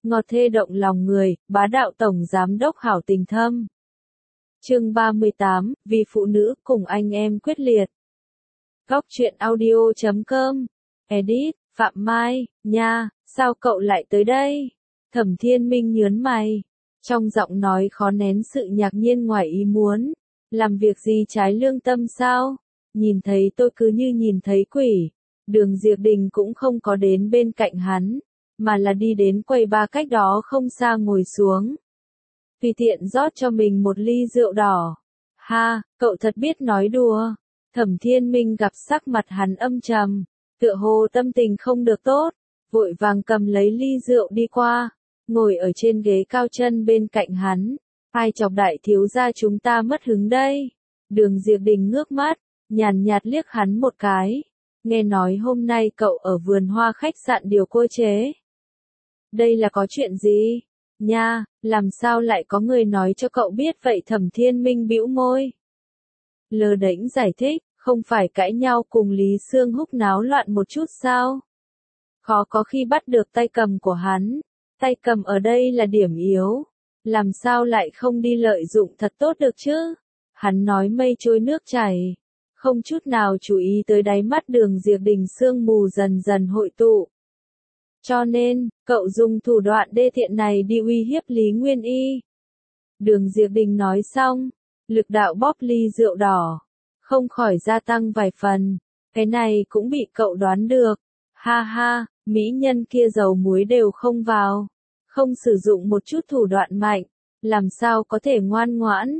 ngọt thê động lòng người, bá đạo tổng giám đốc hảo tình thâm. Chương 38, vì phụ nữ cùng anh em quyết liệt. Góc truyện audio.com. Edit, Phạm Mai, nha, sao cậu lại tới đây? Thẩm Thiên Minh nhớn mày, trong giọng nói khó nén sự ngạc nhiên ngoài ý muốn. Làm việc gì trái lương tâm sao? Nhìn thấy tôi cứ như nhìn thấy quỷ. Đường Diệp Đình cũng không có đến bên cạnh hắn, mà là đi đến quầy ba cách đó không xa ngồi xuống. Tùy tiện rót cho mình một ly rượu đỏ. Ha, cậu thật biết nói đùa. Thẩm Thiên Minh gặp sắc mặt hắn âm trầm, tựa hồ tâm tình không được tốt, vội vàng cầm lấy ly rượu đi qua, ngồi ở trên ghế cao chân bên cạnh hắn. Ai chọc đại thiếu gia chúng ta mất hứng đây? Đường Diệp Đình ngước mắt, nhàn nhạt liếc hắn một cái. Nghe nói hôm nay cậu ở vườn hoa khách sạn điều cô chế. Đây là có chuyện gì? Nha, làm sao lại có người nói cho cậu biết vậy? Thẩm Thiên Minh bĩu môi. Lơ đễnh giải thích, không phải cãi nhau cùng Lý Sương Húc náo loạn một chút sao? Khó có khi bắt được tay cầm của hắn. Tay cầm ở đây là điểm yếu. Làm sao lại không đi lợi dụng thật tốt được chứ? Hắn nói mây trôi nước chảy, không chút nào chú ý tới đáy mắt Đường Diệp Đình sương mù dần dần hội tụ. Cho nên, cậu dùng thủ đoạn đê tiện này đi uy hiếp Lý Nguyên Y. Đường Diệp Đình nói xong, lực đạo bóp ly rượu đỏ, không khỏi gia tăng vài phần. Cái này cũng bị cậu đoán được. Ha ha, mỹ nhân kia dầu muối đều không vào, không sử dụng một chút thủ đoạn mạnh, làm sao có thể ngoan ngoãn.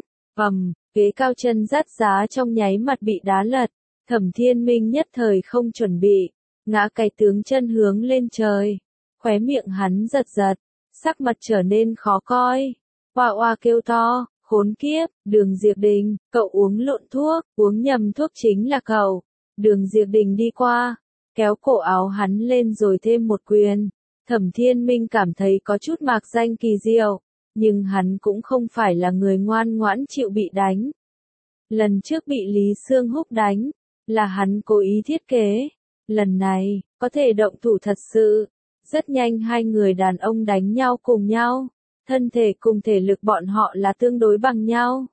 Ghế cao chân rát giá trong nháy mặt bị đá lật. Thẩm Thiên Minh nhất thời không chuẩn bị, ngã cái tướng chân hướng lên trời. Khóe miệng hắn giật giật, sắc mặt trở nên khó coi. Oa oa kêu to, khốn kiếp. Đường Diệp Đình, cậu uống lộn thuốc, uống nhầm thuốc chính là cậu. Đường Diệp Đình đi qua, kéo cổ áo hắn lên rồi thêm một quyền. Thẩm Thiên Minh cảm thấy có chút mạc danh kỳ diệu, nhưng hắn cũng không phải là người ngoan ngoãn chịu bị đánh. Lần trước bị Lý Sương Húc đánh, là hắn cố ý thiết kế. Lần này, có thể động thủ thật sự. Rất nhanh hai người đàn ông đánh nhau cùng nhau. Thân thể cùng thể lực bọn họ là tương đối bằng nhau.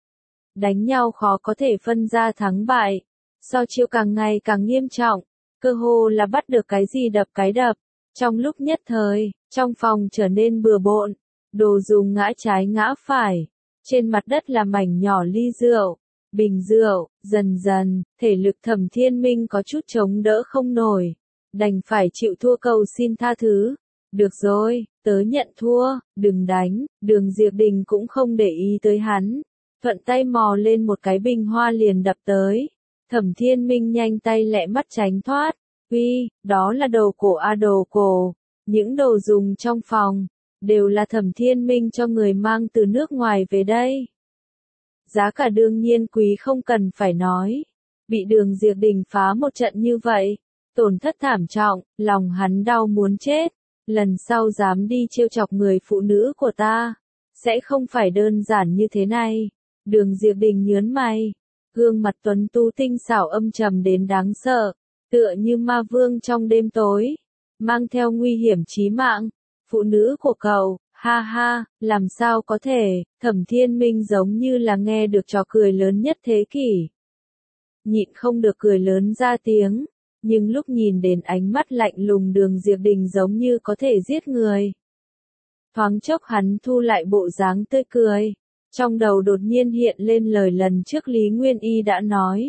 Đánh nhau khó có thể phân ra thắng bại. So chiêu càng ngày càng nghiêm trọng, cơ hồ là bắt được cái gì đập cái đập. Trong lúc nhất thời, trong phòng trở nên bừa bộn, đồ dùng ngã trái ngã phải. Trên mặt đất là mảnh nhỏ ly rượu, bình rượu. Dần dần, thể lực Thẩm Thiên Minh có chút chống đỡ không nổi, đành phải chịu thua cầu xin tha thứ. Được rồi, tớ nhận thua, đừng đánh. Đường Diệp Đình cũng không để ý tới hắn, thuận tay mò lên một cái bình hoa liền đập tới. Thẩm Thiên Minh nhanh tay lẹ mắt tránh thoát. Uy, đó là đồ cổ a, đồ cổ. Những đồ dùng trong phòng đều là Thẩm Thiên Minh cho người mang từ nước ngoài về đây. Giá cả đương nhiên quý không cần phải nói. Bị Đường Diệp Đình phá một trận như vậy, tổn thất thảm trọng, lòng hắn đau muốn chết. Lần sau dám đi trêu chọc người phụ nữ của ta, sẽ không phải đơn giản như thế này. Đường Diệp Đình nhớn mày, gương mặt tuấn tú tinh xảo âm trầm đến đáng sợ, tựa như ma vương trong đêm tối, mang theo nguy hiểm chí mạng. Phụ nữ của cậu, ha ha, làm sao có thể? Thẩm Thiên Minh giống như là nghe được trò cười lớn nhất thế kỷ. Nhịn không được cười lớn ra tiếng, nhưng lúc nhìn đến ánh mắt lạnh lùng Đường Diệp Đình giống như có thể giết người. Thoáng chốc hắn thu lại bộ dáng tươi cười, trong đầu đột nhiên hiện lên lời lần trước Lý Nguyên Y đã nói.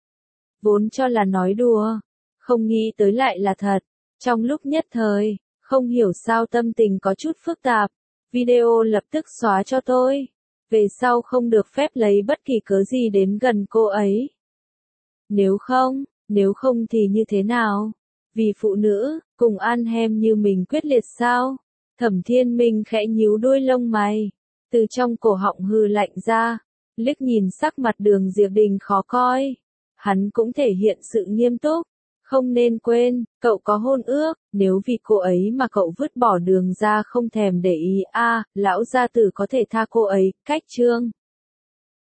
Vốn cho là nói đùa, không nghĩ tới lại là thật. Trong lúc nhất thời, không hiểu sao tâm tình có chút phức tạp. Video lập tức xóa cho tôi. Về sau không được phép lấy bất kỳ cớ gì đến gần cô ấy. Nếu không thì như thế nào? Vì phụ nữ, cùng ăn hem như mình quyết liệt sao? Thẩm Thiên Minh khẽ nhíu đuôi lông mày, từ trong cổ họng hừ lạnh ra, liếc nhìn sắc mặt Đường Diệp Đình khó coi. Hắn cũng thể hiện sự nghiêm túc. Không nên quên, cậu có hôn ước, nếu vì cô ấy mà cậu vứt bỏ Đường ra không thèm để ý, lão gia tử có thể tha cô ấy. Cách chương